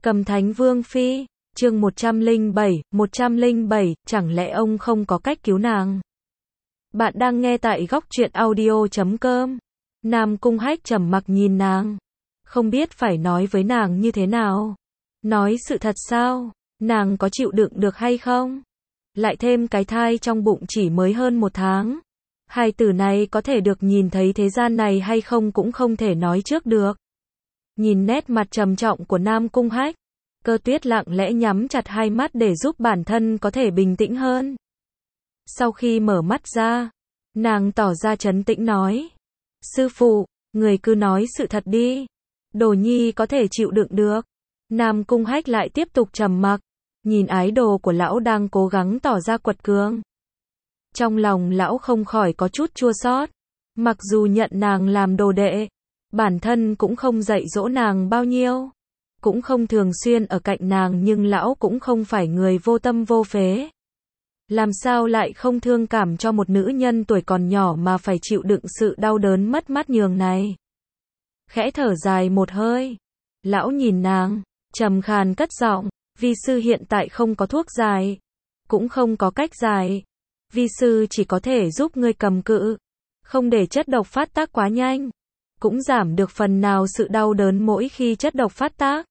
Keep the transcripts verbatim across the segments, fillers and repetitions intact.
Cầm Thánh Vương Phi, chương một trăm lẻ bảy, một trăm lẻ bảy, chẳng lẽ ông không có cách cứu nàng? Bạn đang nghe tại góc truyện audio chấm com. Nam Cung Hách trầm mặc nhìn nàng, không biết phải nói với nàng như thế nào. Nói sự thật sao? Nàng có chịu đựng được hay không? Lại thêm cái thai trong bụng chỉ mới hơn một tháng. Hai tử này có thể được nhìn thấy thế gian này hay không cũng không thể nói trước được. Nhìn nét mặt trầm trọng của Nam Cung Hách, Cơ Tuyết lặng lẽ nhắm chặt hai mắt để giúp bản thân có thể bình tĩnh hơn. Sau khi mở mắt ra, nàng tỏ ra trấn tĩnh nói: Sư phụ, người cứ nói sự thật đi. Đồ nhi có thể chịu đựng được. Nam Cung Hách lại tiếp tục trầm mặc, nhìn ái đồ của lão đang cố gắng tỏ ra quật cường. Trong lòng lão không khỏi có chút chua xót. Mặc dù nhận nàng làm đồ đệ, bản thân cũng không dạy dỗ nàng bao nhiêu, cũng không thường xuyên ở cạnh nàng, nhưng lão cũng không phải người vô tâm vô phế. Làm sao lại không thương cảm cho một nữ nhân tuổi còn nhỏ mà phải chịu đựng sự đau đớn mất mát nhường này. Khẽ thở dài một hơi, lão nhìn nàng, trầm khàn cất giọng: Vi sư hiện tại không có thuốc giải, cũng không có cách giải. Vi sư chỉ có thể giúp ngươi cầm cự, không để chất độc phát tác quá nhanh, cũng giảm được phần nào sự đau đớn mỗi khi chất độc phát tác.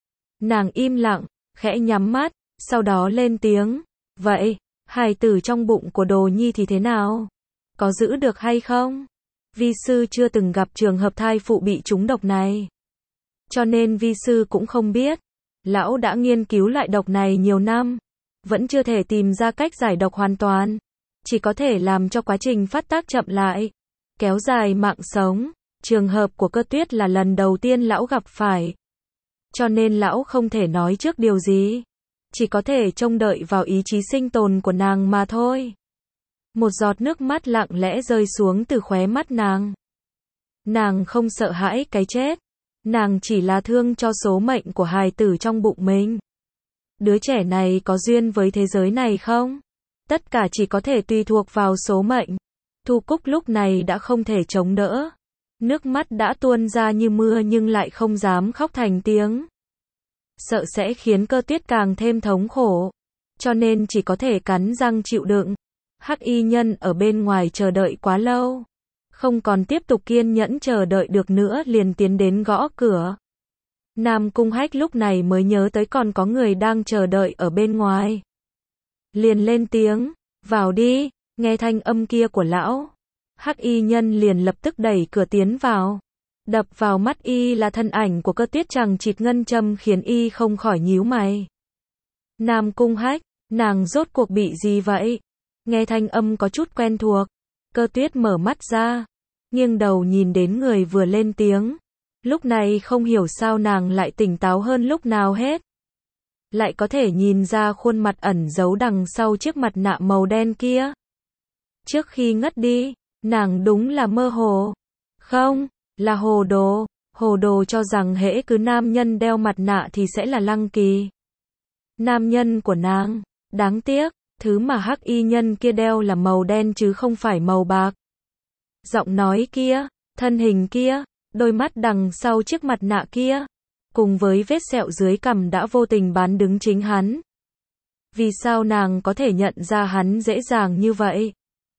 Nàng im lặng, khẽ nhắm mắt, sau đó lên tiếng: Vậy, hài tử trong bụng của Đồ nhi thì thế nào? Có giữ được hay không? Vi sư chưa từng gặp trường hợp thai phụ bị trúng độc này, cho nên vi sư cũng không biết. Lão đã nghiên cứu loại độc này nhiều năm, vẫn chưa thể tìm ra cách giải độc hoàn toàn, chỉ có thể làm cho quá trình phát tác chậm lại, kéo dài mạng sống. Trường hợp của Cơ Tuyết là lần đầu tiên lão gặp phải, cho nên lão không thể nói trước điều gì, chỉ có thể trông đợi vào ý chí sinh tồn của nàng mà thôi. Một giọt nước mắt lặng lẽ rơi xuống từ khóe mắt nàng. Nàng không sợ hãi cái chết, nàng chỉ là thương cho số mệnh của hài tử trong bụng mình. Đứa trẻ này có duyên với thế giới này không? Tất cả chỉ có thể tùy thuộc vào số mệnh. Thu Cúc lúc này đã không thể chống đỡ. Nước mắt đã tuôn ra như mưa nhưng lại không dám khóc thành tiếng. Sợ sẽ khiến Cơ Tuyết càng thêm thống khổ, cho nên chỉ có thể cắn răng chịu đựng. Hắc y nhân ở bên ngoài chờ đợi quá lâu, không còn tiếp tục kiên nhẫn chờ đợi được nữa, liền tiến đến gõ cửa. Nam Cung Hách lúc này mới nhớ tới còn có người đang chờ đợi ở bên ngoài, liền lên tiếng: Vào đi. Nghe thanh âm kia của lão, Hắc y nhân liền lập tức đẩy cửa tiến vào. Đập vào mắt y là thân ảnh của Cơ Tuyết chằng chịt ngân châm, khiến y không khỏi nhíu mày. Nam Cung Hách, nàng rốt cuộc bị gì vậy? Nghe thanh âm có chút quen thuộc, Cơ Tuyết mở mắt ra, nghiêng đầu nhìn đến người vừa lên tiếng. Lúc này không hiểu sao nàng lại tỉnh táo hơn lúc nào hết, lại có thể nhìn ra khuôn mặt ẩn giấu đằng sau chiếc mặt nạ màu đen kia. Trước khi ngất đi, nàng đúng là mơ hồ, không, là hồ đồ, hồ đồ cho rằng hễ cứ nam nhân đeo mặt nạ thì sẽ là Lăng Kỳ, nam nhân của nàng. Đáng tiếc, thứ mà hắc y nhân kia đeo là màu đen chứ không phải màu bạc. Giọng nói kia, thân hình kia, đôi mắt đằng sau chiếc mặt nạ kia, cùng với vết sẹo dưới cằm đã vô tình bán đứng chính hắn. Vì sao nàng có thể nhận ra hắn dễ dàng như vậy?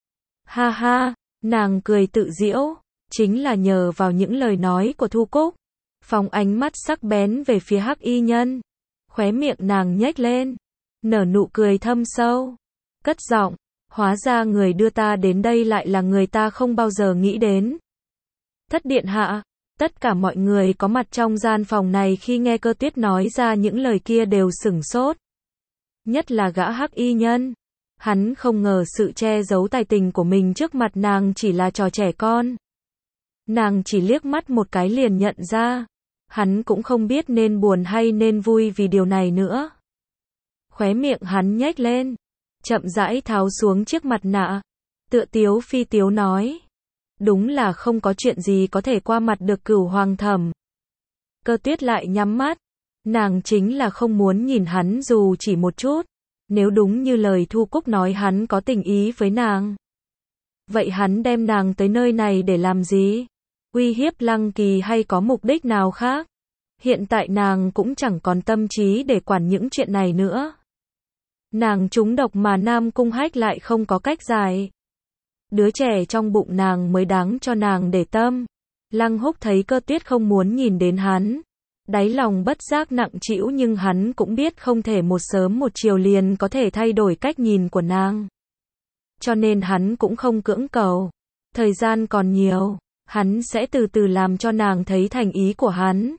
Ha ha, nàng cười tự giễu, chính là nhờ vào những lời nói của Thu Cúc. Phóng ánh mắt sắc bén về phía hắc y nhân, khóe miệng nàng nhếch lên, nở nụ cười thâm sâu, cất giọng: Hóa ra người đưa ta đến đây lại là người ta không bao giờ nghĩ đến. Thất điện hạ. Tất cả mọi người có mặt trong gian phòng này khi nghe Cơ Tuyết nói ra những lời kia đều sửng sốt. Nhất là gã hắc y nhân. Hắn không ngờ sự che giấu tài tình của mình trước mặt nàng chỉ là trò trẻ con. Nàng chỉ liếc mắt một cái liền nhận ra. Hắn cũng không biết nên buồn hay nên vui vì điều này nữa. Khóe miệng hắn nhếch lên, chậm rãi tháo xuống chiếc mặt nạ, tựa tiếu phi tiếu nói: Đúng là không có chuyện gì có thể qua mặt được Cửu Hoàng Thẩm. Cơ Tuyết lại nhắm mắt, nàng chính là không muốn nhìn hắn dù chỉ một chút. Nếu đúng như lời Thu Cúc nói hắn có tình ý với nàng, vậy hắn đem nàng tới nơi này để làm gì? Uy hiếp Lăng Kỳ hay có mục đích nào khác? Hiện tại nàng cũng chẳng còn tâm trí để quản những chuyện này nữa. Nàng trúng độc mà Nam Cung Hách lại không có cách giải. Đứa trẻ trong bụng nàng mới đáng cho nàng để tâm. Lăng Húc thấy Cơ Tuyết không muốn nhìn đến hắn. Đáy lòng bất giác nặng trĩu, nhưng hắn cũng biết không thể một sớm một chiều liền có thể thay đổi cách nhìn của nàng. Cho nên hắn cũng không cưỡng cầu. Thời gian còn nhiều, hắn sẽ từ từ làm cho nàng thấy thành ý của hắn.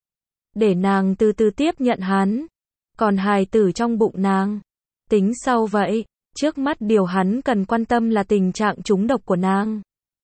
Để nàng từ từ tiếp nhận hắn. Còn hài tử trong bụng nàng, tính sau vậy. Trước mắt điều hắn cần quan tâm là tình trạng trúng độc của nàng.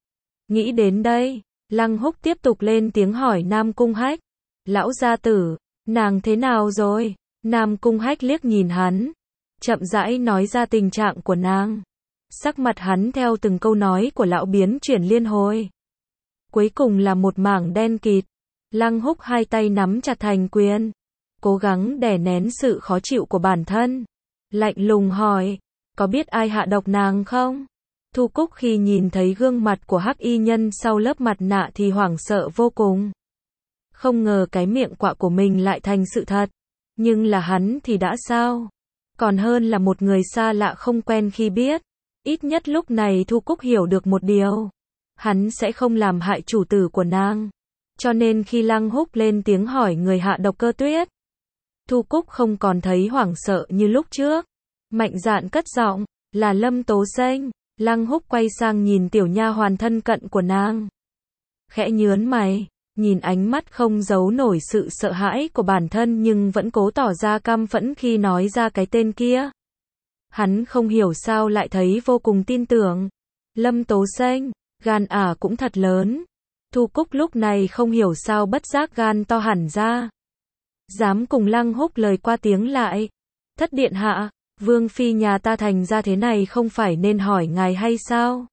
Nghĩ đến đây, Lăng Húc tiếp tục lên tiếng hỏi Nam Cung Hách. Lão gia tử, nàng thế nào rồi? Nam Cung Hách liếc nhìn hắn, chậm rãi nói ra tình trạng của nàng. Sắc mặt hắn theo từng câu nói của lão biến chuyển liên hồi. Cuối cùng là một mảng đen kịt. Lăng Húc hai tay nắm chặt thành quyền, cố gắng đè nén sự khó chịu của bản thân. Lạnh lùng hỏi, có biết ai hạ độc nàng không? Thu Cúc khi nhìn thấy gương mặt của hắc y nhân sau lớp mặt nạ thì hoảng sợ vô cùng. Không ngờ cái miệng quạ của mình lại thành sự thật. Nhưng là hắn thì đã sao? Còn hơn là một người xa lạ không quen khi biết. Ít nhất lúc này Thu Cúc hiểu được một điều. Hắn sẽ không làm hại chủ tử của nàng. Cho nên khi Lăng Húc lên tiếng hỏi người hạ độc Cơ Tuyết, Thu Cúc không còn thấy hoảng sợ như lúc trước. Mạnh dạn cất giọng, là Lâm Tố Xanh. Lăng Húc quay sang nhìn tiểu nha hoàn thân cận của nàng. Khẽ nhớn mày, nhìn ánh mắt không giấu nổi sự sợ hãi của bản thân nhưng vẫn cố tỏ ra căm phẫn khi nói ra cái tên kia. Hắn không hiểu sao lại thấy vô cùng tin tưởng. Lâm Tố Xanh, gan ả cũng thật lớn. Thu Cúc lúc này không hiểu sao bất giác gan to hẳn ra. Dám cùng Lăng Húc lời qua tiếng lại. Thất điện hạ, Vương phi nhà ta thành ra thế này không phải nên hỏi ngài hay sao?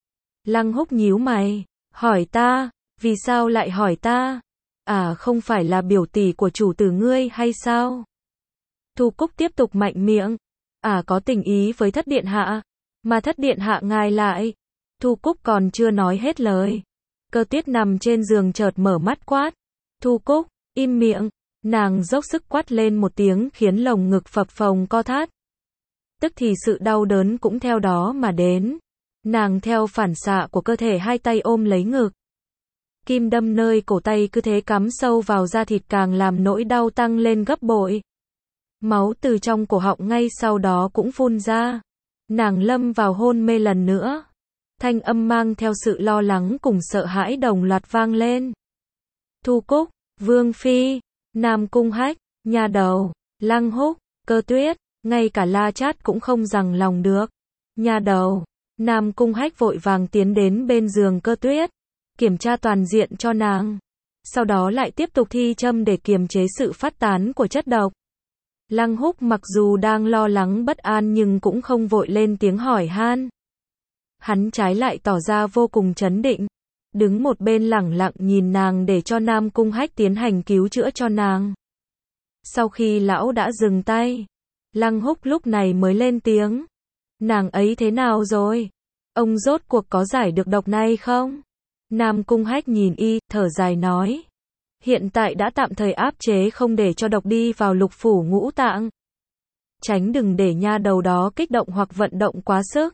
Lăng Húc nhíu mày, hỏi ta, vì sao lại hỏi ta? À không phải là biểu tỷ của chủ tử ngươi hay sao? Thu Cúc tiếp tục mạnh miệng, à có tình ý với thất điện hạ, mà thất điện hạ ngài lại. Thu Cúc còn chưa nói hết lời. Cơ Tuyết nằm trên giường chợt mở mắt quát. Thu Cúc, im miệng. Nàng dốc sức quát lên một tiếng khiến lồng ngực phập phồng co thắt. Tức thì sự đau đớn cũng theo đó mà đến. Nàng theo phản xạ của cơ thể hai tay ôm lấy ngực. Kim đâm nơi cổ tay cứ thế cắm sâu vào da thịt càng làm nỗi đau tăng lên gấp bội. Máu từ trong cổ họng ngay sau đó cũng phun ra. Nàng lâm vào hôn mê lần nữa. Thanh âm mang theo sự lo lắng cùng sợ hãi đồng loạt vang lên. Thu Cúc, Vương phi, Nam Cung Hách, nhà đầu, Lăng Húc, Cơ Tuyết, ngay cả La Chát cũng không dằn lòng được. Nhà đầu, Nam Cung Hách vội vàng tiến đến bên giường Cơ Tuyết, kiểm tra toàn diện cho nàng. Sau đó lại tiếp tục thi châm để kiềm chế sự phát tán của chất độc. Lăng Húc mặc dù đang lo lắng bất an nhưng cũng không vội lên tiếng hỏi han. Hắn trái lại tỏ ra vô cùng trấn định, đứng một bên lẳng lặng nhìn nàng để cho Nam Cung Hách tiến hành cứu chữa cho nàng. Sau khi lão đã dừng tay, Lăng Húc lúc này mới lên tiếng. Nàng ấy thế nào rồi? Ông rốt cuộc có giải được độc này không? Nam Cung Hách nhìn y, thở dài nói. Hiện tại đã tạm thời áp chế không để cho độc đi vào lục phủ ngũ tạng. Tránh đừng để nha đầu đó kích động hoặc vận động quá sức.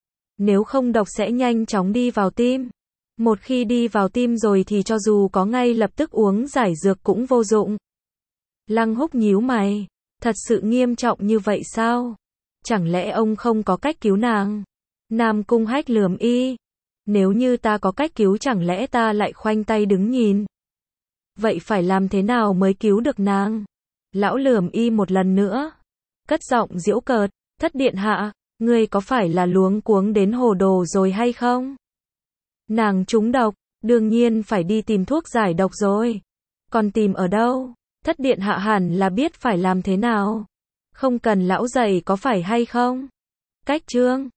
Nếu không độc sẽ nhanh chóng đi vào tim. Một khi đi vào tim rồi thì cho dù có ngay lập tức uống giải dược cũng vô dụng. Lăng Húc nhíu mày. Thật sự nghiêm trọng như vậy sao? Chẳng lẽ ông không có cách cứu nàng? Nam Cung Hách lườm y. Nếu như ta có cách cứu chẳng lẽ ta lại khoanh tay đứng nhìn? Vậy phải làm thế nào mới cứu được nàng? Lão lườm y một lần nữa. Cất giọng giễu cợt. Thất điện hạ, ngươi có phải là luống cuống đến hồ đồ rồi hay không? Nàng trúng độc, đương nhiên phải đi tìm thuốc giải độc rồi. Còn tìm ở đâu? Thất điện hạ hẳn là biết phải làm thế nào. Không cần lão dạy có phải hay không? Cách chương